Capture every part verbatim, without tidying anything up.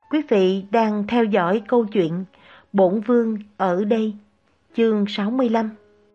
Quý vị đang theo dõi câu chuyện Bổn Vương ở đây, chương sáu mươi lăm.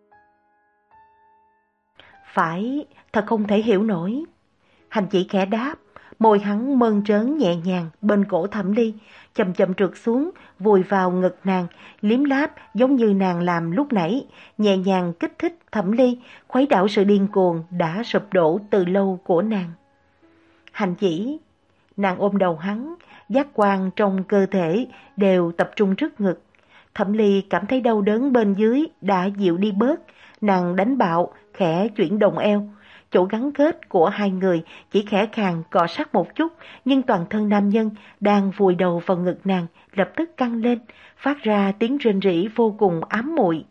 Phải, thật không thể hiểu nổi. Hành Chỉ khẽ đáp, môi hắn mơn trớn nhẹ nhàng bên cổ Thẩm Ly, chậm chậm trượt xuống, vùi vào ngực nàng, liếm láp giống như nàng làm lúc nãy, nhẹ nhàng kích thích Thẩm Ly, khuấy đảo sự điên cuồng đã sụp đổ từ lâu của nàng. Hành Chỉ, nàng ôm đầu hắn, giác quan trong cơ thể đều tập trung trước ngực. Thẩm Ly cảm thấy đau đớn bên dưới đã dịu đi bớt, nàng đánh bạo, khẽ chuyển động eo. Chỗ gắn kết của hai người chỉ khẽ khàng cọ sát một chút, nhưng toàn thân nam nhân đang vùi đầu vào ngực nàng lập tức căng lên, phát ra tiếng rên rỉ vô cùng ám muội.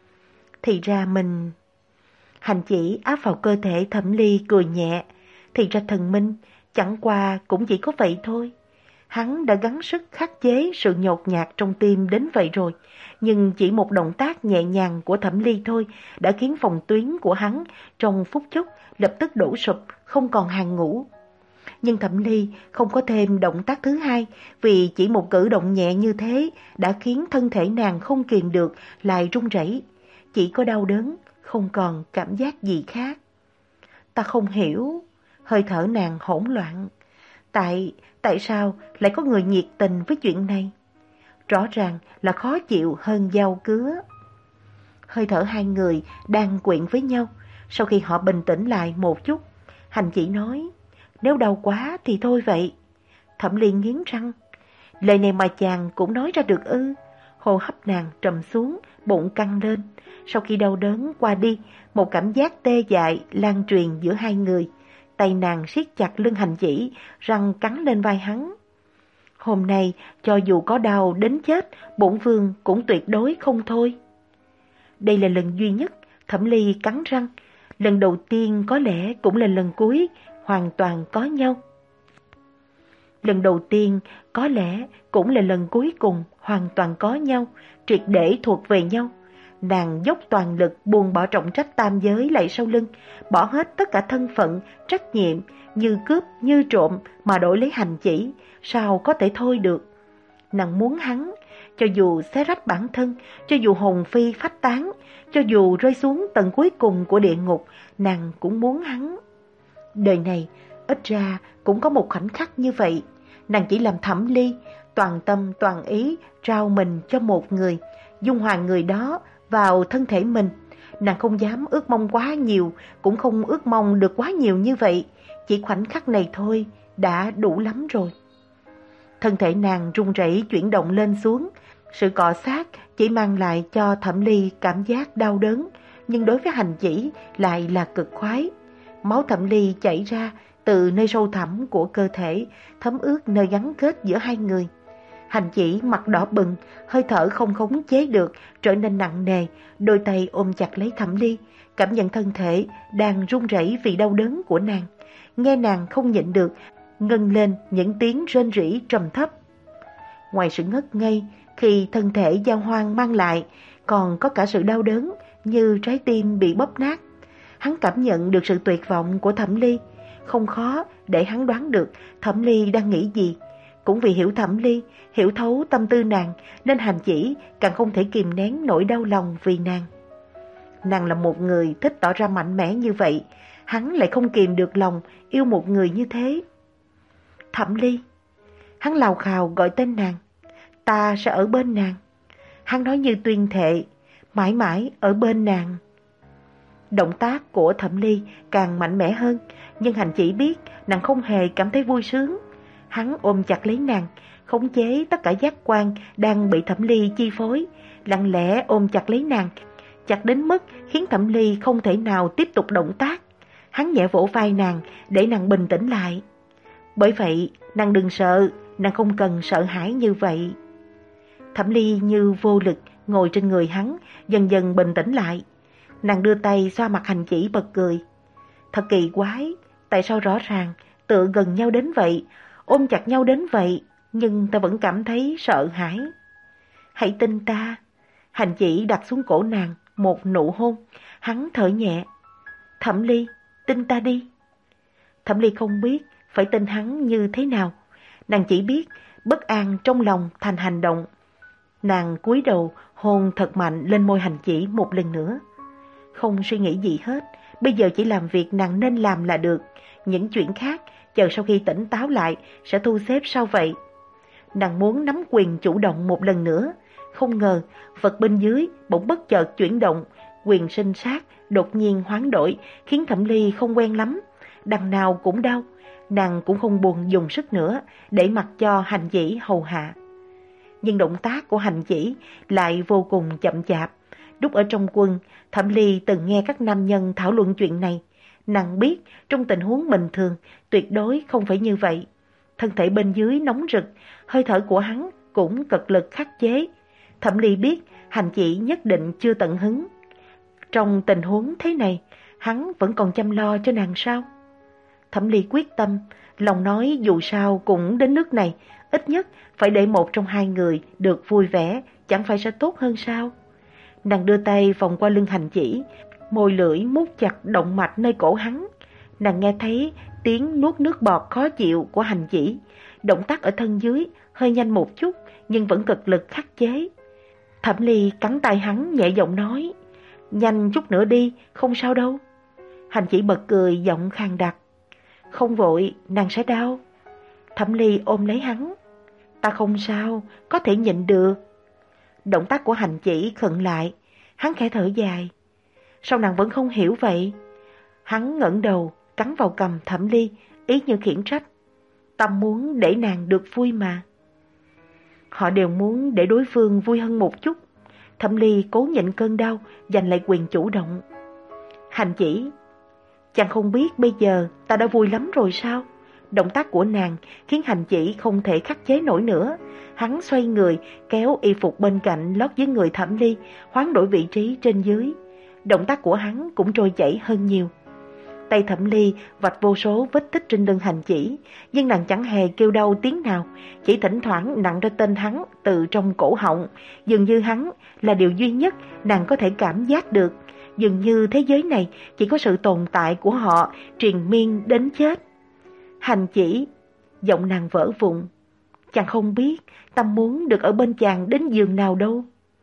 Thì ra mình... Hành Chỉ áp vào cơ thể Thẩm Ly cười nhẹ. Thì ra thần minh chẳng qua cũng chỉ có vậy thôi. Hắn đã gắng sức khắc chế sự nhột nhạt trong tim đến vậy rồi, nhưng chỉ một động tác nhẹ nhàng của Thẩm Ly thôi đã khiến phòng tuyến của hắn trong phút chốc lập tức đổ sụp, không còn hàng ngũ. Nhưng Thẩm Ly không có thêm động tác thứ hai, vì chỉ một cử động nhẹ như thế đã khiến thân thể nàng không kìm được lại run rẩy, chỉ có đau đớn, không còn cảm giác gì khác. Ta không hiểu, hơi thở nàng hỗn loạn. Tại, tại sao lại có người nhiệt tình với chuyện này? Rõ ràng là khó chịu hơn dao cứa. Hơi thở hai người đang quyện với nhau. Sau khi họ bình tĩnh lại một chút, Hành Chỉ nói, nếu đau quá thì thôi vậy. Thẩm Ly nghiến răng, lời này mà chàng cũng nói ra được ư? Hô hấp nàng trầm xuống, bụng căng lên. Sau khi đau đớn qua đi, một cảm giác tê dại lan truyền giữa hai người. Tay nàng siết chặt lưng Hành Chỉ, răng cắn lên vai hắn. Hôm nay, cho dù có đau đến chết, bổn vương cũng tuyệt đối không thôi. Đây là lần duy nhất Thẩm Ly cắn răng. Lần đầu tiên có lẽ cũng là lần cuối hoàn toàn có nhau. Lần đầu tiên có lẽ cũng là lần cuối cùng hoàn toàn có nhau, triệt để thuộc về nhau. Nàng dốc toàn lực buông bỏ trọng trách tam giới lại sau lưng, bỏ hết tất cả thân phận, trách nhiệm, như cướp, như trộm mà đổi lấy Hành Chỉ, sao có thể thôi được. Nàng muốn hắn, cho dù xé rách bản thân, cho dù hồn phi phách tán, cho dù rơi xuống tầng cuối cùng của địa ngục, nàng cũng muốn hắn. Đời này, ít ra cũng có một khoảnh khắc như vậy, nàng chỉ làm Thẩm Ly, toàn tâm toàn ý trao mình cho một người, dung hòa người đó vào thân thể mình. Nàng không dám ước mong quá nhiều, cũng không ước mong được quá nhiều như vậy. Chỉ khoảnh khắc này thôi đã đủ lắm rồi. Thân thể nàng run rẩy chuyển động lên xuống. Sự cọ sát chỉ mang lại cho Thẩm Ly cảm giác đau đớn, nhưng đối với Hành Chỉ lại là cực khoái. Máu Thẩm Ly chảy ra từ nơi sâu thẳm của cơ thể, thấm ướt nơi gắn kết giữa hai người. Hành Chỉ mặt đỏ bừng, hơi thở không khống chế được, trở nên nặng nề, đôi tay ôm chặt lấy Thẩm Ly, cảm nhận thân thể đang run rẩy vì đau đớn của nàng. Nghe nàng không nhịn được, ngân lên những tiếng rên rỉ trầm thấp. Ngoài sự ngất ngây, khi thân thể giao hoang mang lại, còn có cả sự đau đớn như trái tim bị bóp nát. Hắn cảm nhận được sự tuyệt vọng của Thẩm Ly, không khó để hắn đoán được Thẩm Ly đang nghĩ gì. Cũng vì hiểu Thẩm Ly, hiểu thấu tâm tư nàng, nên Hành Chỉ càng không thể kìm nén nỗi đau lòng vì nàng. Nàng là một người thích tỏ ra mạnh mẽ như vậy, hắn lại không kìm được lòng yêu một người như thế. Thẩm Ly, hắn lào khào gọi tên nàng, ta sẽ ở bên nàng. Hắn nói như tuyên thệ, mãi mãi ở bên nàng. Động tác của Thẩm Ly càng mạnh mẽ hơn, nhưng Hành Chỉ biết nàng không hề cảm thấy vui sướng. Hắn ôm chặt lấy nàng, khống chế tất cả giác quan đang bị Thẩm Ly chi phối, lặng lẽ ôm chặt lấy nàng, chặt đến mức khiến Thẩm Ly không thể nào tiếp tục động tác. Hắn nhẹ vỗ vai nàng để nàng bình tĩnh lại. Bởi vậy, nàng đừng sợ, nàng không cần sợ hãi như vậy. Thẩm Ly như vô lực ngồi trên người hắn, dần dần bình tĩnh lại. Nàng đưa tay xoa mặt Hành Chỉ bật cười. Thật kỳ quái, tại sao rõ ràng tựa gần nhau đến vậy, ôm chặt nhau đến vậy, nhưng ta vẫn cảm thấy sợ hãi. Hãy tin ta. Hành Chỉ đặt xuống cổ nàng một nụ hôn. Hắn thở nhẹ. Thẩm Ly, tin ta đi. Thẩm Ly không biết phải tin hắn như thế nào. Nàng chỉ biết bất an trong lòng thành hành động. Nàng cúi đầu hôn thật mạnh lên môi Hành Chỉ một lần nữa. Không suy nghĩ gì hết, bây giờ chỉ làm việc nàng nên làm là được. Những chuyện khác, chờ sau khi tỉnh táo lại sẽ thu xếp sau vậy. Nàng muốn nắm quyền chủ động một lần nữa. Không ngờ, vật bên dưới bỗng bất chợt chuyển động, quyền sinh sát đột nhiên hoán đổi, khiến Thẩm Ly không quen lắm. Đằng nào cũng đau, nàng cũng không buồn dùng sức nữa, để mặc cho Hành Chỉ hầu hạ. Nhưng động tác của Hành Chỉ lại vô cùng chậm chạp. Lúc ở trong quân, Thẩm Ly từng nghe các nam nhân thảo luận chuyện này. Nàng biết trong tình huống bình thường tuyệt đối không phải như vậy. Thân thể bên dưới nóng rực, hơi thở của hắn cũng cực lực khắc chế. Thẩm Ly biết Hành Chỉ nhất định chưa tận hứng. Trong tình huống thế này, hắn vẫn còn chăm lo cho nàng sao? Thẩm Ly quyết tâm, lòng nói dù sao cũng đến nước này, ít nhất phải để một trong hai người được vui vẻ, chẳng phải sẽ tốt hơn sao? Nàng đưa tay vòng qua lưng Hành Chỉ, môi lưỡi mút chặt động mạch nơi cổ hắn. Nàng nghe thấy tiếng nuốt nước bọt khó chịu của Hành Chỉ. Động tác ở thân dưới hơi nhanh một chút, nhưng vẫn cực lực khắc chế. Thẩm Ly cắn tay hắn nhẹ giọng nói, nhanh chút nữa đi, không sao đâu. Hành Chỉ bật cười giọng khàn đặc, không vội, nàng sẽ đau. Thẩm Ly ôm lấy hắn, ta không sao, có thể nhịn được. Động tác của Hành Chỉ khựng lại, hắn khẽ thở dài. Sao nàng vẫn không hiểu vậy? Hắn ngẩng đầu, cắn vào cằm Thẩm Ly, ý như khiển trách. Ta muốn để nàng được vui mà. Họ đều muốn để đối phương vui hơn một chút. Thẩm Ly cố nhịn cơn đau, giành lại quyền chủ động. Hành Chỉ, chàng không biết bây giờ ta đã vui lắm rồi sao? Động tác của nàng khiến Hành Chỉ không thể khắc chế nổi nữa. Hắn xoay người, kéo y phục bên cạnh lót dưới người Thẩm Ly, hoán đổi vị trí trên dưới. Động tác của hắn cũng trôi chảy hơn nhiều. Tay Thẩm Ly vạch vô số vết tích trên lưng Hành Chỉ, nhưng nàng chẳng hề kêu đau tiếng nào, chỉ thỉnh thoảng nặng ra tên hắn từ trong cổ họng. Dường như hắn là điều duy nhất nàng có thể cảm giác được. Dường như thế giới này chỉ có sự tồn tại của họ triền miên đến chết. Hành Chỉ, giọng nàng vỡ vụn. Chàng không biết ta muốn được ở bên chàng đến giường nào đâu.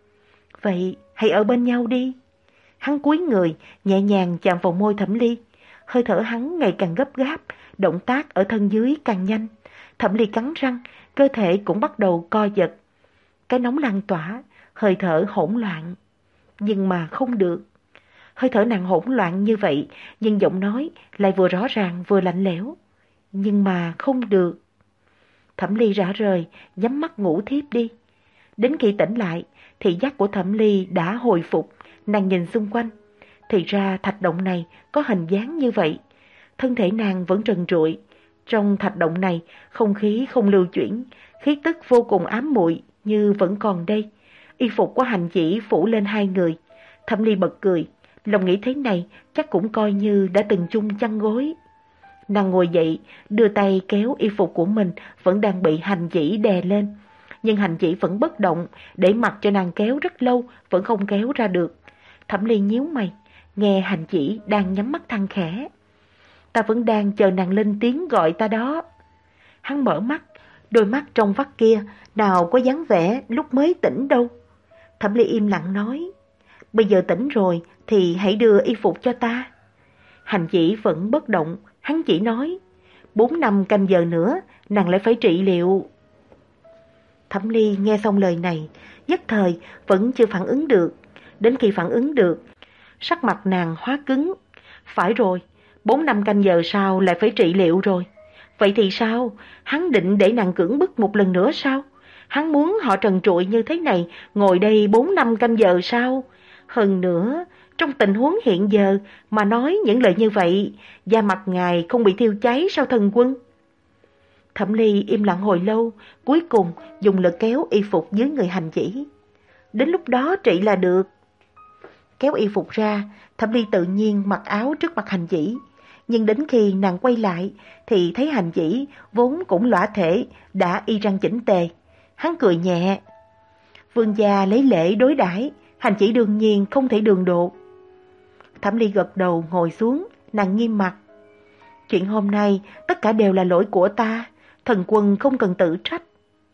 Vậy hãy ở bên nhau đi. Hắn cúi người, nhẹ nhàng chạm vào môi Thẩm Ly. Hơi thở hắn ngày càng gấp gáp, động tác ở thân dưới càng nhanh. Thẩm Ly cắn răng, cơ thể cũng bắt đầu co giật. Cái nóng lan tỏa, hơi thở hỗn loạn. Nhưng mà không được. Hơi thở nàng hỗn loạn như vậy, nhưng giọng nói lại vừa rõ ràng vừa lạnh lẽo. Nhưng mà không được. Thẩm Ly rã rời, nhắm mắt ngủ thiếp đi. Đến khi tỉnh lại, thị giác của Thẩm Ly đã hồi phục. Nàng nhìn xung quanh. Thì ra thạch động này có hình dáng như vậy. Thân thể nàng vẫn trần trụi. Trong thạch động này, không khí không lưu chuyển, khí tức vô cùng ám muội như vẫn còn đây. Y phục của Hành Chỉ phủ lên hai người. Thẩm Ly bật cười, lòng nghĩ thế này chắc cũng coi như đã từng chung chăn gối. Nàng ngồi dậy, đưa tay kéo y phục của mình vẫn đang bị Hành Chỉ đè lên. Nhưng Hành Chỉ vẫn bất động, để mặc cho nàng kéo rất lâu, vẫn không kéo ra được. Thẩm Ly nhíu mày, nghe Hành Chỉ đang nhắm mắt than khẽ. Ta vẫn đang chờ nàng lên tiếng gọi ta đó. Hắn mở mắt, đôi mắt trong vắt kia nào có dáng vẻ lúc mới tỉnh đâu. Thẩm Ly im lặng nói, bây giờ tỉnh rồi thì hãy đưa y phục cho ta. Hành Chỉ vẫn bất động, hắn chỉ nói, bốn năm canh giờ nữa nàng lại phải trị liệu. Thẩm Ly nghe xong lời này, nhất thời vẫn chưa phản ứng được. Đến khi phản ứng được, sắc mặt nàng hóa cứng. Phải rồi, bốn năm canh giờ sau lại phải trị liệu rồi. Vậy thì sao? Hắn định để nàng cưỡng bức một lần nữa sao? Hắn muốn họ trần trụi như thế này ngồi đây bốn năm canh giờ sao? Hơn nữa, trong tình huống hiện giờ mà nói những lời như vậy, da mặt ngài không bị thiêu cháy sao thần quân? Thẩm Ly im lặng hồi lâu, cuối cùng dùng lực kéo y phục dưới người Hành Chỉ. Đến lúc đó trị là được. Kéo y phục ra, Thẩm Ly tự nhiên mặc áo trước mặt Hành Chỉ. Nhưng đến khi nàng quay lại thì thấy Hành Chỉ vốn cũng lõa thể, đã y răng chỉnh tề. Hắn cười nhẹ. Vương gia lấy lễ đối đãi, Hành Chỉ đương nhiên không thể đường đột. Thẩm Ly gật đầu ngồi xuống, nàng nghiêm mặt. Chuyện hôm nay tất cả đều là lỗi của ta, thần quân không cần tự trách.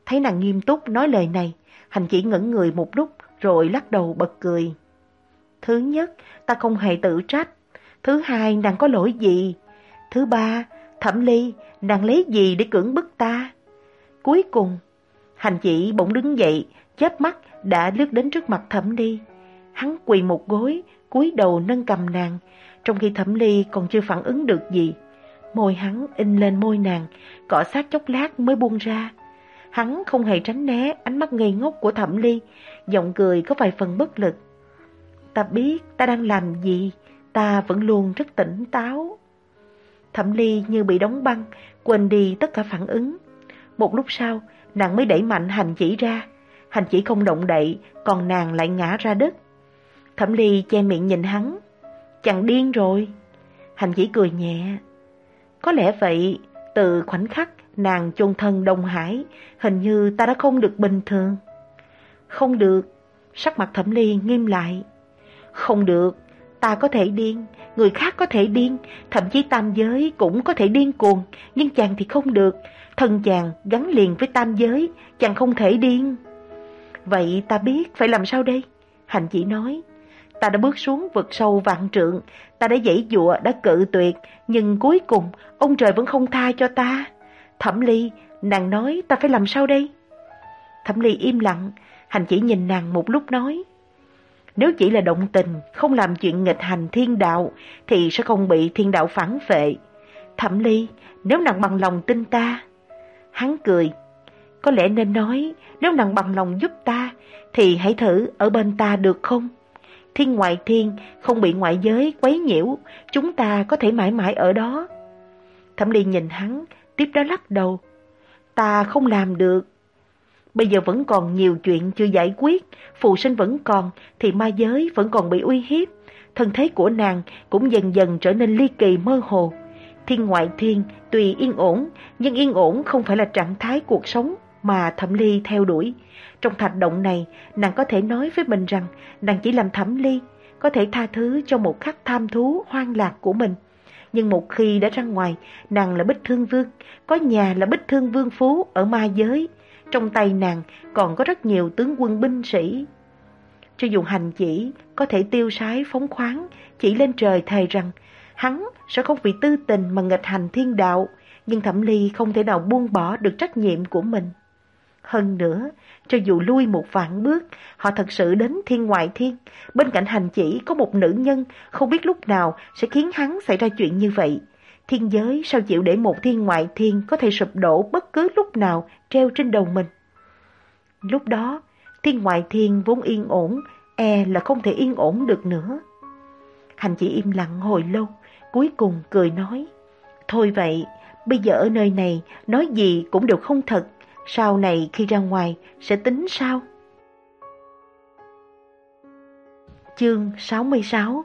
Thấy nàng nghiêm túc nói lời này, Hành Chỉ ngẩn người một lúc rồi lắc đầu bật cười. Thứ nhất, ta không hề tự trách. Thứ hai, nàng có lỗi gì? Thứ ba, Thẩm Ly, nàng lấy gì để cưỡng bức ta? Cuối cùng, Hành Chỉ bỗng đứng dậy, chớp mắt đã lướt đến trước mặt Thẩm Ly. Hắn quỳ một gối, cúi đầu nâng cầm nàng, trong khi Thẩm Ly còn chưa phản ứng được gì. Môi hắn in lên môi nàng, cọ sát chốc lát mới buông ra. Hắn không hề tránh né ánh mắt ngây ngốc của Thẩm Ly, giọng cười có vài phần bất lực. Ta biết ta đang làm gì, ta vẫn luôn rất tỉnh táo. Thẩm Ly như bị đóng băng, quên đi tất cả phản ứng. Một lúc sau, nàng mới đẩy mạnh Hành Chỉ ra. Hành Chỉ không động đậy, còn nàng lại ngã ra đất. Thẩm Ly che miệng nhìn hắn. Chàng điên rồi. Hành Chỉ cười nhẹ. Có lẽ vậy, từ khoảnh khắc nàng chôn thân Đông Hải, hình như ta đã không được bình thường. Không được. Sắc mặt Thẩm Ly nghiêm lại. Không được, ta có thể điên, người khác có thể điên, thậm chí tam giới cũng có thể điên cuồng, nhưng chàng thì không được. Thân chàng gắn liền với tam giới, chàng không thể điên. Vậy ta biết phải làm sao đây? Hành Chỉ nói. Ta đã bước xuống vực sâu vạn trượng, ta đã giãy giụa, đã cự tuyệt, nhưng cuối cùng ông trời vẫn không tha cho ta. Thẩm Ly, nàng nói ta phải làm sao đây? Thẩm Ly im lặng. Hành Chỉ nhìn nàng một lúc nói. Nếu chỉ là động tình, không làm chuyện nghịch hành thiên đạo, thì sẽ không bị thiên đạo phản phệ. Thẩm Ly, nếu nàng bằng lòng tin ta. Hắn cười. Có lẽ nên nói, nếu nàng bằng lòng giúp ta, thì hãy thử ở bên ta được không? Thiên ngoại thiên, không bị ngoại giới quấy nhiễu, chúng ta có thể mãi mãi ở đó. Thẩm Ly nhìn hắn, tiếp đó lắc đầu. Ta không làm được. Bây giờ vẫn còn nhiều chuyện chưa giải quyết, phù sinh vẫn còn, thì ma giới vẫn còn bị uy hiếp. Thân thế của nàng cũng dần dần trở nên ly kỳ mơ hồ. Thiên ngoại thiên tuy yên ổn, nhưng yên ổn không phải là trạng thái cuộc sống mà Thẩm Ly theo đuổi. Trong thạch động này, nàng có thể nói với mình rằng nàng chỉ làm Thẩm Ly, có thể tha thứ cho một khắc tham thú hoang lạc của mình. Nhưng một khi đã ra ngoài, nàng là Bích Thương Vương, có nhà là Bích Thương Vương Phú ở ma giới. Trong tay nàng còn có rất nhiều tướng quân binh sĩ. Cho dù Hành Chỉ có thể tiêu sái phóng khoáng, chỉ lên trời thề rằng hắn sẽ không vì tư tình mà nghịch hành thiên đạo, nhưng Thẩm Ly không thể nào buông bỏ được trách nhiệm của mình. Hơn nữa, cho dù lui một vạn bước, họ thật sự đến thiên ngoại thiên. Bên cạnh Hành Chỉ có một nữ nhân, không biết lúc nào sẽ khiến hắn xảy ra chuyện như vậy. Thiên giới sao chịu để một thiên ngoại thiên có thể sụp đổ bất cứ lúc nào treo trên đầu mình. Lúc đó, thiên ngoại thiên vốn yên ổn, e là không thể yên ổn được nữa. Hành Chỉ im lặng hồi lâu, cuối cùng cười nói. Thôi vậy, bây giờ ở nơi này, nói gì cũng đều không thật. Sau này khi ra ngoài, sẽ tính sao? Chương sáu mươi sáu.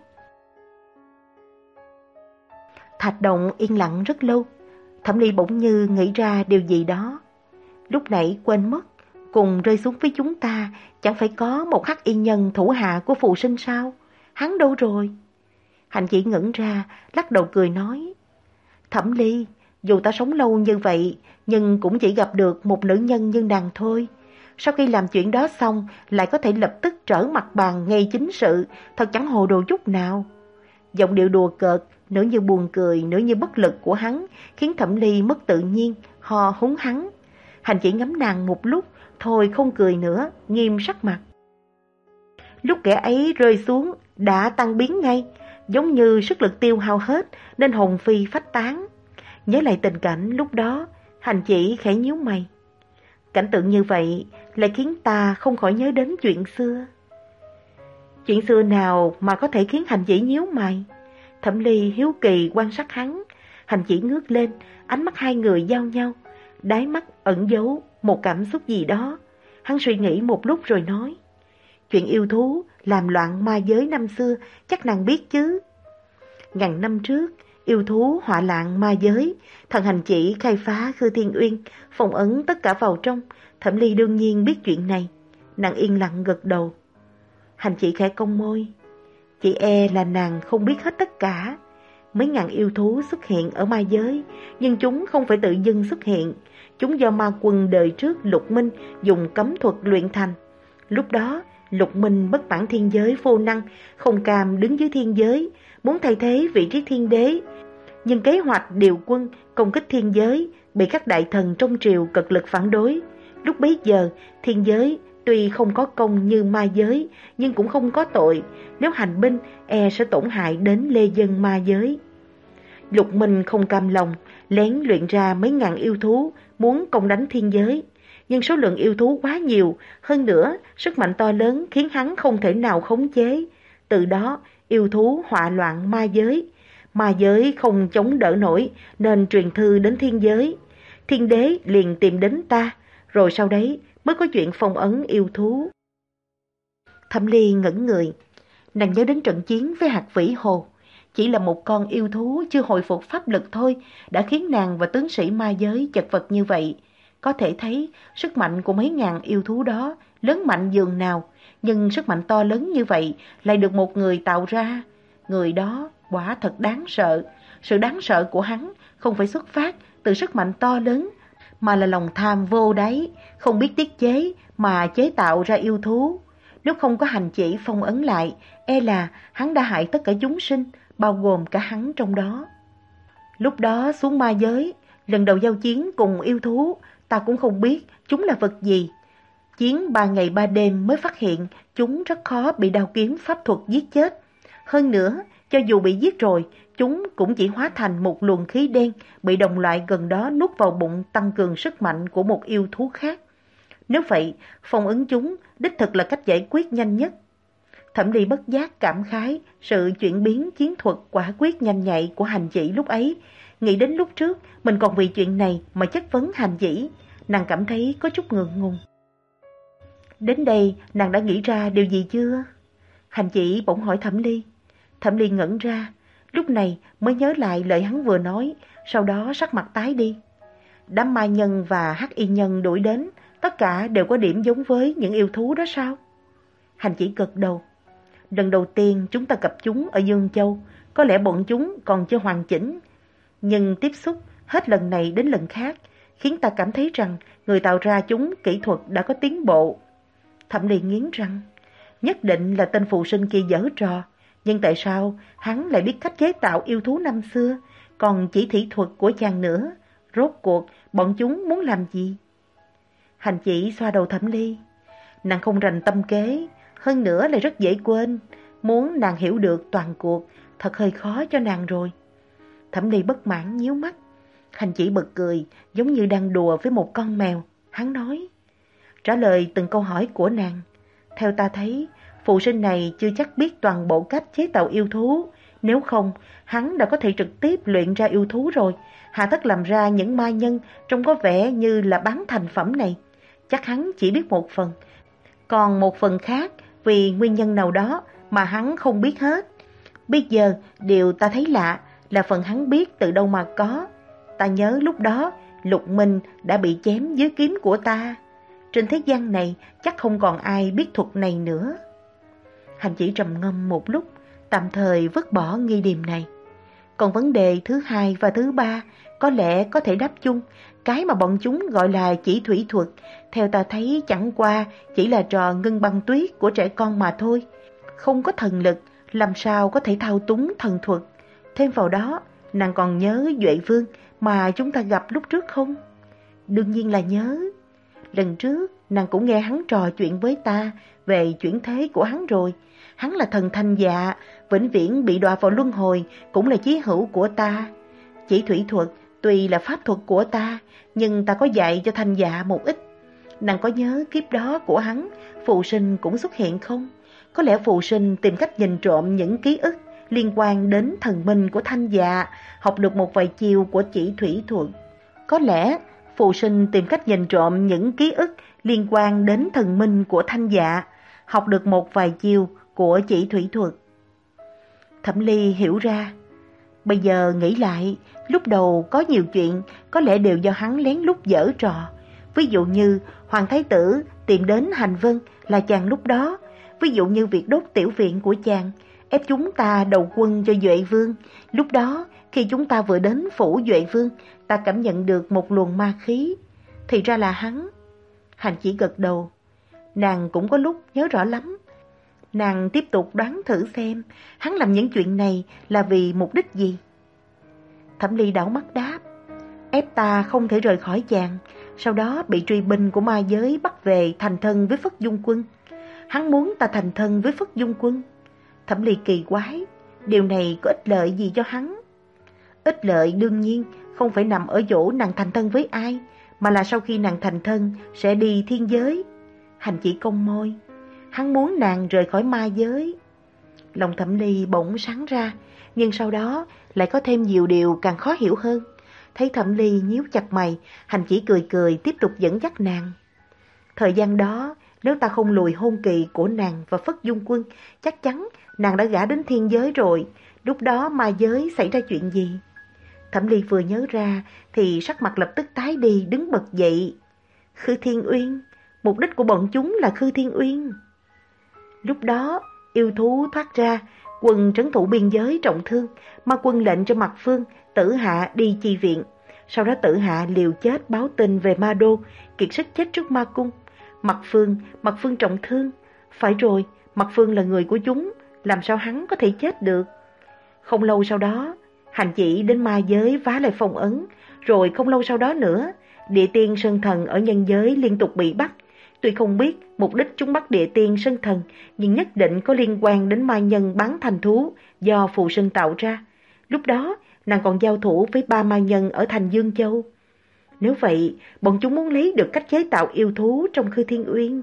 Thạch động yên lặng rất lâu. Thẩm Ly bỗng như nghĩ ra điều gì đó. Lúc nãy quên mất, cùng rơi xuống với chúng ta, chẳng phải có một hắc y nhân thủ hạ của phù sinh sao? Hắn đâu rồi? Hành Chỉ ngẩn ra, lắc đầu cười nói. Thẩm Ly, dù ta sống lâu như vậy, nhưng cũng chỉ gặp được một nữ nhân như nàng thôi. Sau khi làm chuyện đó xong, lại có thể lập tức trở mặt bàn ngay chính sự, thật chẳng hồ đồ chút nào. Giọng điệu đùa cợt, nửa như buồn cười, nửa như bất lực của hắn, khiến Thẩm Ly mất tự nhiên, ho húng hắn. Hành Chỉ ngắm nàng một lúc, thôi không cười nữa, nghiêm sắc mặt. Lúc kẻ ấy rơi xuống, đã tan biến ngay, giống như sức lực tiêu hao hết, nên hồn phi phách tán. Nhớ lại tình cảnh lúc đó, Hành Chỉ khẽ nhíu mày. Cảnh tượng như vậy lại khiến ta không khỏi nhớ đến chuyện xưa. Chuyện xưa nào mà có thể khiến Hành Chỉ nhíu mày? Thẩm Ly hiếu kỳ quan sát hắn. Hành Chỉ ngước lên, ánh mắt hai người giao nhau, đáy mắt ẩn giấu một cảm xúc gì đó. Hắn suy nghĩ một lúc rồi nói. Chuyện yêu thú làm loạn ma giới năm xưa chắc nàng biết chứ. Ngàn năm trước, yêu thú họa loạn ma giới, thần Hành Chỉ khai phá Khư Thiên Uyên, phong ấn tất cả vào trong. Thẩm Ly đương nhiên biết chuyện này. Nàng yên lặng gật đầu. Hành Chỉ khẽ cong môi. Chị e là nàng không biết hết tất cả. mấy ngàn yêu thú xuất hiện ở ma giới, nhưng chúng không phải tự dưng xuất hiện. Chúng do ma quân đời trước Lục Minh dùng cấm thuật luyện thành. Lúc đó, Lục Minh bất mãn thiên giới vô năng, không cam đứng dưới thiên giới, muốn thay thế vị trí thiên đế. Nhưng kế hoạch điều quân công kích thiên giới bị các đại thần trong triều cực lực phản đối. Lúc bấy giờ, thiên giới tuy không có công như ma giới, nhưng cũng không có tội. Nếu hành binh, e sẽ tổn hại đến lê dân ma giới. Lục Minh không cam lòng, lén luyện ra mấy ngàn yêu thú, muốn công đánh thiên giới. Nhưng số lượng yêu thú quá nhiều, hơn nữa sức mạnh to lớn khiến hắn không thể nào khống chế. Từ đó, yêu thú họa loạn ma giới. Ma giới không chống đỡ nổi nên truyền thư đến thiên giới. Thiên đế liền tìm đến ta, rồi sau đấy mới có chuyện phong ấn yêu thú. Thẩm Ly ngẩn người, nàng nhớ đến trận chiến với hạt vĩ hồ. Chỉ là một con yêu thú chưa hồi phục pháp lực thôi đã khiến nàng và tướng sĩ ma giới chật vật như vậy. Có thể thấy sức mạnh của mấy ngàn yêu thú đó lớn mạnh dường nào, nhưng sức mạnh to lớn như vậy lại được một người tạo ra. Người đó quả thật đáng sợ. Sự đáng sợ của hắn không phải xuất phát từ sức mạnh to lớn, mà là lòng tham vô đáy, không biết tiết chế mà chế tạo ra yêu thú. Nếu không có hành chỉ phong ấn lại, e là hắn đã hại tất cả chúng sinh, bao gồm cả hắn trong đó. Lúc đó xuống ma giới, lần đầu giao chiến cùng yêu thú, ta cũng không biết chúng là vật gì. Chiến ba ngày ba đêm mới phát hiện chúng rất khó bị đao kiếm pháp thuật giết chết. Hơn nữa, cho dù bị giết rồi, chúng cũng chỉ hóa thành một luồng khí đen bị đồng loại gần đó nuốt vào bụng, tăng cường sức mạnh của một yêu thú khác. Nếu vậy, phong ấn chúng đích thực là cách giải quyết nhanh nhất. Thẩm Ly bất giác cảm khái sự chuyển biến chiến thuật quả quyết nhanh nhạy của hành chỉ lúc ấy. Nghĩ đến lúc trước mình còn vì chuyện này mà chất vấn hành chỉ, nàng cảm thấy có chút ngượng ngùng. Đến đây nàng đã nghĩ ra điều gì chưa? Hành chỉ bỗng hỏi Thẩm Ly. Thẩm Ly ngẩn ra, lúc này mới nhớ lại lời hắn vừa nói, sau đó sắc mặt tái đi. Đám ma nhân và hắc y nhân đuổi đến, tất cả đều có điểm giống với những yêu thú đó sao? Hành chỉ gật đầu. Lần đầu tiên chúng ta gặp chúng ở Dương Châu, có lẽ bọn chúng còn chưa hoàn chỉnh. Nhưng tiếp xúc hết lần này đến lần khác, khiến ta cảm thấy rằng người tạo ra chúng kỹ thuật đã có tiến bộ. Thẩm Ly nghiến răng, nhất định là tên phụ sinh kia giở trò. Nhưng tại sao hắn lại biết cách chế tạo yêu thú năm xưa, còn chỉ thị thuật của chàng nữa? Rốt cuộc bọn chúng muốn làm gì? Hành chỉ xoa đầu Thẩm Ly. Nàng không rành tâm kế, hơn nữa lại rất dễ quên. Muốn nàng hiểu được toàn cuộc thật hơi khó cho nàng rồi. Thẩm Ly bất mãn nhíu mắt. Hành chỉ bật cười, giống như đang đùa với một con mèo. Hắn nói, trả lời từng câu hỏi của nàng. Theo ta thấy, phụ sinh này chưa chắc biết toàn bộ cách chế tạo yêu thú. Nếu không, hắn đã có thể trực tiếp luyện ra yêu thú rồi. Hà tất làm ra những ma nhân trông có vẻ như là bán thành phẩm này. Chắc hắn chỉ biết một phần. Còn một phần khác, vì nguyên nhân nào đó mà hắn không biết hết. Bây giờ, điều ta thấy lạ là phần hắn biết từ đâu mà có. Ta nhớ lúc đó, Lục Minh đã bị chém dưới kiếm của ta. Trên thế gian này chắc không còn ai biết thuật này nữa. Hành chỉ trầm ngâm một lúc, tạm thời vứt bỏ nghi điềm này. Còn vấn đề thứ hai và thứ ba có lẽ có thể đáp chung. Cái mà bọn chúng gọi là chỉ thủy thuật, theo ta thấy chẳng qua chỉ là trò ngưng băng tuyết của trẻ con mà thôi. Không có thần lực, làm sao có thể thao túng thần thuật. Thêm vào đó, nàng còn nhớ Duệ Vương mà chúng ta gặp lúc trước không? Đương nhiên là nhớ. Lần trước, nàng cũng nghe hắn trò chuyện với ta về chuyển thế của hắn rồi. Hắn là thần Thanh Dạ, vĩnh viễn bị đọa vào luân hồi, cũng là chí hữu của ta. Chỉ thủy thuật tuy là pháp thuật của ta, nhưng ta có dạy cho Thanh Dạ một ít. Nàng có nhớ kiếp đó của hắn, phụ sinh cũng xuất hiện không? Có lẽ phụ sinh tìm cách nhìn trộm những ký ức liên quan đến thần minh của Thanh Dạ, học được một vài chiều của chỉ thủy thuật. Có lẽ phụ sinh tìm cách nhìn trộm những ký ức liên quan đến thần minh của Thanh Dạ, học được một vài chiều của chỉ thủy thuật. Thẩm Ly hiểu ra. Bây giờ nghĩ lại, lúc đầu có nhiều chuyện có lẽ đều do hắn lén lút giở trò. Ví dụ như Hoàng Thái Tử tìm đến Hành Vân là chàng lúc đó. Ví dụ như việc đốt tiểu viện của chàng, ép chúng ta đầu quân cho Duệ Vương. Lúc đó, khi chúng ta vừa đến phủ Duệ Vương, ta cảm nhận được một luồng ma khí. Thì ra là hắn. Hành Chỉ gật đầu. Nàng cũng có lúc nhớ rõ lắm. Nàng tiếp tục đoán thử xem hắn làm những chuyện này là vì mục đích gì. Thẩm Ly đảo mắt đáp, ép ta không thể rời khỏi chàng, sau đó bị truy binh của ma giới bắt về thành thân với Phất Dung Quân. Hắn muốn ta thành thân với Phất Dung Quân. Thẩm Ly kỳ quái, điều này có ích lợi gì cho hắn? Ích lợi đương nhiên không phải nằm ở chỗ nàng thành thân với ai, mà là sau khi nàng thành thân sẽ đi thiên giới. Hành Chỉ cong môi, hắn muốn nàng rời khỏi ma giới. Lòng Thẩm Ly bỗng sáng ra, nhưng sau đó lại có thêm nhiều điều càng khó hiểu hơn. Thấy Thẩm Ly nhíu chặt mày, Hành Chỉ cười cười tiếp tục dẫn dắt nàng. Thời gian đó, nếu ta không lùi hôn kỳ của nàng và Phất Dung Quân, chắc chắn nàng đã gả đến thiên giới rồi. Lúc đó ma giới xảy ra chuyện gì? Thẩm Ly vừa nhớ ra thì sắc mặt lập tức tái đi, đứng bật dậy. Khư Thiên Uyên, mục đích của bọn chúng là Khư Thiên Uyên. Lúc đó, yêu thú thoát ra, quân trấn thủ biên giới trọng thương, ma quân lệnh cho Mạc Phương, Tử Hạ đi chi viện. Sau đó Tử Hạ liều chết báo tin về Ma Đô, kiệt sức chết trước ma cung. Mạc Phương, Mạc Phương trọng thương. Phải rồi, Mạc Phương là người của chúng, làm sao hắn có thể chết được? Không lâu sau đó, Hành Chỉ đến ma giới vá lại phong ấn, rồi không lâu sau đó nữa, địa tiên Sơn Thần ở nhân giới liên tục bị bắt. Tuy không biết mục đích chúng bắt địa tiên Sơn Thần, nhưng nhất định có liên quan đến ma nhân bán thành thú do phù sinh tạo ra. Lúc đó, nàng còn giao thủ với ba ma nhân ở thành Dương Châu. Nếu vậy, bọn chúng muốn lấy được cách chế tạo yêu thú trong Khư Thiên Uyên.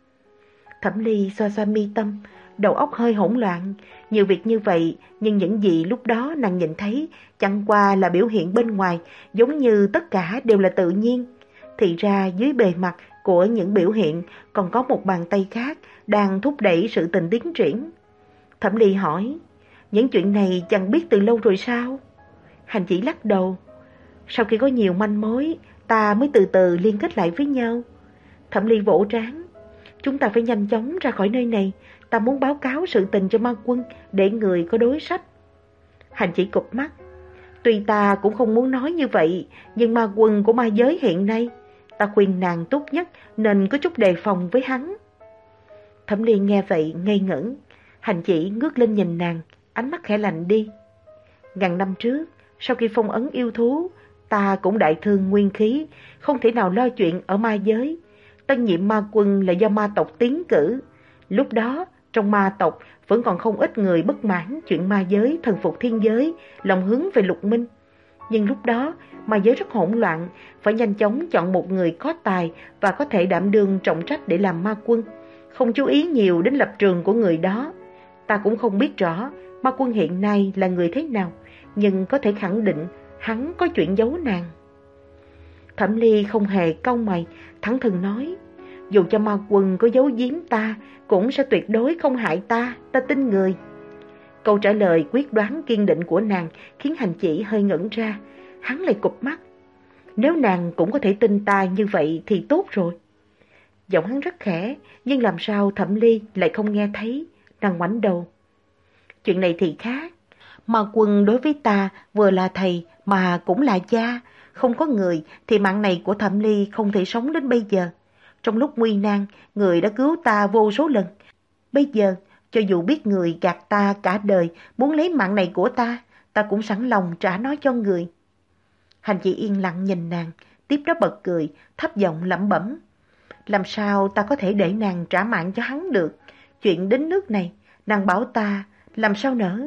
Thẩm Ly xoa xoa mi tâm, đầu óc hơi hỗn loạn. Nhiều việc như vậy, nhưng những gì lúc đó nàng nhìn thấy chẳng qua là biểu hiện bên ngoài, giống như tất cả đều là tự nhiên. Thì ra dưới bề mặt của những biểu hiện còn có một bàn tay khác đang thúc đẩy sự tình tiến triển. Thẩm Ly hỏi, những chuyện này chẳng biết từ lâu rồi sao? Hành Chỉ lắc đầu. Sau khi có nhiều manh mối, ta mới từ từ liên kết lại với nhau. Thẩm Ly vỗ trán. Chúng ta phải nhanh chóng ra khỏi nơi này. Ta muốn báo cáo sự tình cho ma quân để người có đối sách. Hành Chỉ cụp mắt. Tuy ta cũng không muốn nói như vậy, nhưng ma quân của ma giới hiện nay, ta khuyên nàng tốt nhất nên có chút đề phòng với hắn. Thẩm Ly nghe vậy ngây ngẩn. Hành Chỉ ngước lên nhìn nàng, ánh mắt khẽ lạnh đi. Ngàn năm trước, sau khi phong ấn yêu thú, ta cũng đại thương nguyên khí, không thể nào lo chuyện ở ma giới. Tân nhiệm ma quân là do ma tộc tiến cử. Lúc đó, trong ma tộc vẫn còn không ít người bất mãn chuyện ma giới thần phục thiên giới, lòng hướng về lục minh. Nhưng lúc đó, ma giới rất hỗn loạn, phải nhanh chóng chọn một người có tài và có thể đảm đương trọng trách để làm ma quân. Không chú ý nhiều đến lập trường của người đó. Ta cũng không biết rõ ma quân hiện nay là người thế nào, nhưng có thể khẳng định hắn có chuyện giấu nàng. Thẩm Ly không hề cau mày, thẳng thừng nói, dù cho ma quân có giấu giếm ta, cũng sẽ tuyệt đối không hại ta, ta tin người. Câu trả lời quyết đoán kiên định của nàng khiến Hành Chỉ hơi ngẩn ra, hắn lại cụp mắt. Nếu nàng cũng có thể tin ta như vậy thì tốt rồi. Giọng hắn rất khẽ, nhưng làm sao Thẩm Ly lại không nghe thấy, nàng ngoảnh đầu. Chuyện này thì khác, ma quân đối với ta vừa là thầy mà cũng là cha, không có người thì mạng này của Thẩm Ly không thể sống đến bây giờ. Trong lúc nguy nan, người đã cứu ta vô số lần. Bây giờ, cho dù biết người gạt ta cả đời, muốn lấy mạng này của ta, ta cũng sẵn lòng trả nó cho người. Hành Chỉ yên lặng nhìn nàng, tiếp đó bật cười, thấp giọng lẩm bẩm. Làm sao ta có thể để nàng trả mạng cho hắn được? Chuyện đến nước này, nàng bảo ta, làm sao nỡ?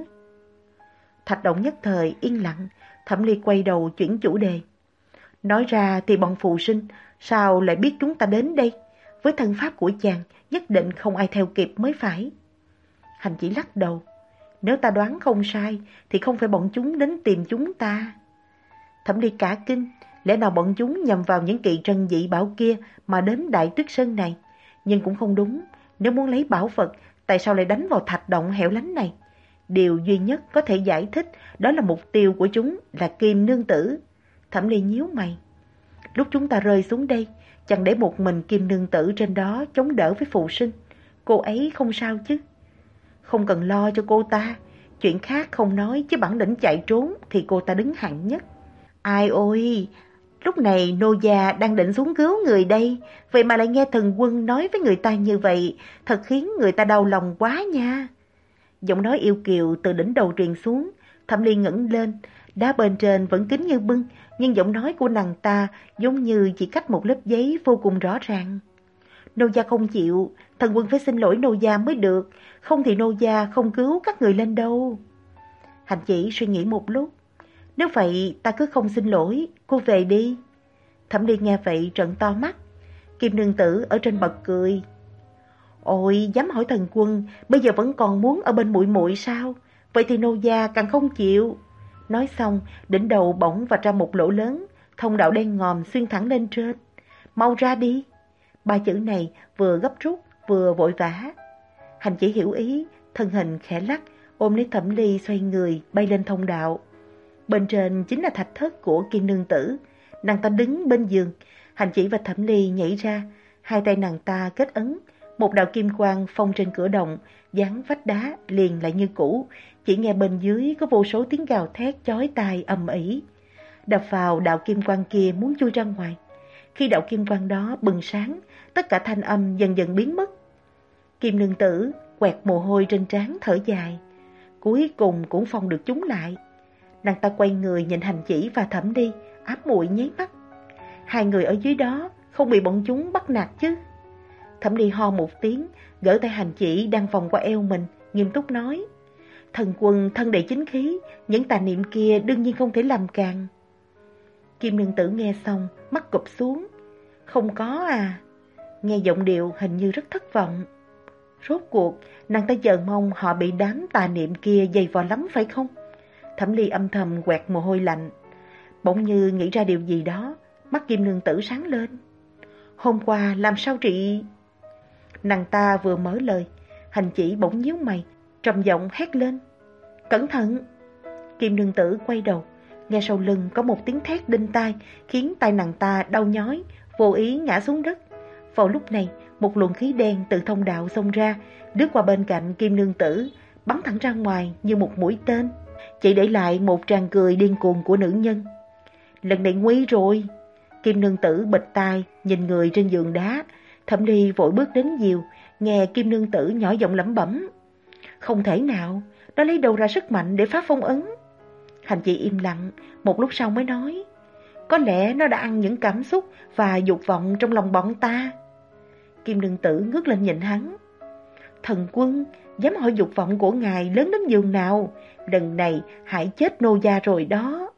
Thạch Động nhất thời yên lặng, Thẩm Ly quay đầu chuyển chủ đề. Nói ra thì bọn phù sinh, sao lại biết chúng ta đến đây? Với thân pháp của chàng, nhất định không ai theo kịp mới phải. Hành Chỉ lắc đầu. Nếu ta đoán không sai, thì không phải bọn chúng đến tìm chúng ta. Thẩm Ly cả kinh, lẽ nào bọn chúng nhằm vào những kỳ trần dị bảo kia mà đến Đại Tuyết Sơn này? Nhưng cũng không đúng, nếu muốn lấy bảo vật, tại sao lại đánh vào thạch động hẻo lánh này? Điều duy nhất có thể giải thích đó là mục tiêu của chúng là Kim Nương Tử. Thẩm Ly nhíu mày. Lúc chúng ta rơi xuống đây, chẳng để một mình Kim Nương Tử trên đó chống đỡ với phù sinh. Cô ấy không sao chứ? không cần lo cho cô ta. Chuyện khác không nói, chứ bản lĩnh chạy trốn thì cô ta đứng hạng nhất. Ai ôi, lúc này nô gia đang định xuống cứu người đây, vậy mà lại nghe thần quân nói với người ta như vậy, thật khiến người ta đau lòng quá nha. Giọng nói yêu kiều từ đỉnh đầu truyền xuống, Thẩm Ly ngẩng lên, đá bên trên vẫn kín như bưng, nhưng giọng nói của nàng ta giống như chỉ cách một lớp giấy vô cùng rõ ràng. Nô gia không chịu, thần quân phải xin lỗi nô gia mới được, không thì nô gia không cứu các người lên đâu. Hành chỉ suy nghĩ một lúc. Nếu vậy ta cứ không xin lỗi, cô về đi. Thẩm Ly nghe vậy trợn to mắt. Kim nương tử ở trên bật cười. Ôi, dám hỏi thần quân, bây giờ vẫn còn muốn ở bên muội muội sao? Vậy thì nô gia càng không chịu. Nói xong, đỉnh đầu bỗng vạch ra một lỗ lớn, thông đạo đen ngòm xuyên thẳng lên trên. Mau ra đi. Ba chữ này vừa gấp rút vừa vội vã. Hành chỉ hiểu ý, thân hình khẽ lắc, ôm lấy Thẩm Ly xoay người bay lên thông đạo. Bên trên chính là thạch thất của Kim nương tử. Nàng ta đứng bên giường, Hành chỉ và Thẩm Ly nhảy ra, hai tay nàng ta kết ấn, một đạo kim quang phong trên cửa động, dán vách đá liền lại như cũ, chỉ nghe bên dưới có vô số tiếng gào thét chói tai ầm ĩ. Đập vào đạo kim quang kia muốn chui ra ngoài. Khi đạo kim quang đó bừng sáng, tất cả thanh âm dần dần biến mất. Kim nương tử quẹt mồ hôi trên trán thở dài, cuối cùng cũng phong được chúng lại. Nàng ta quay người nhìn Hành chỉ và Thẩm Ly, ám muội nháy mắt. Hai người ở dưới đó không bị bọn chúng bắt nạt chứ? Thẩm Ly ho một tiếng, gỡ tay Hành chỉ đang vòng qua eo mình, nghiêm túc nói: Thần quân thân đầy chính khí, những tà niệm kia đương nhiên không thể làm càng. Kim nương tử nghe xong, mắt cụp xuống. Không có à? Nghe giọng điệu hình như rất thất vọng. Rốt cuộc, nàng ta chờ mong họ bị đám tà niệm kia dày vò lắm phải không? Thẩm Ly âm thầm quẹt mồ hôi lạnh. Bỗng như nghĩ ra điều gì đó, mắt Kim nương tử sáng lên. Hôm qua làm sao chị? Nàng ta vừa mở lời, Hành chỉ bỗng nhíu mày, trầm giọng hét lên: Cẩn thận! Kim nương tử quay đầu, nghe sau lưng có một tiếng thét đinh tai, khiến tai nàng ta đau nhói, vô ý ngã xuống đất. Vào lúc này, một luồng khí đen từ thông đạo xông ra, lướt qua bên cạnh Kim nương tử, bắn thẳng ra ngoài như một mũi tên, chỉ để lại một tràng cười điên cuồng của nữ nhân. Lần này nguy rồi! Kim nương tử bịt tai nhìn người trên giường đá. Thẩm Ly vội bước đến dìu, nghe Kim nương tử nhỏ giọng lẩm bẩm: Không thể nào, nó lấy đâu ra sức mạnh để phá phong ấn? Hành chỉ im lặng, một lúc sau mới nói: Có lẽ nó đã ăn những cảm xúc và dục vọng trong lòng bọn ta. Kim nương tử ngước lên nhìn hắn: Thần quân, dám hỏi dục vọng của ngài lớn đến giường nào? Lần này hại chết nô gia rồi đó.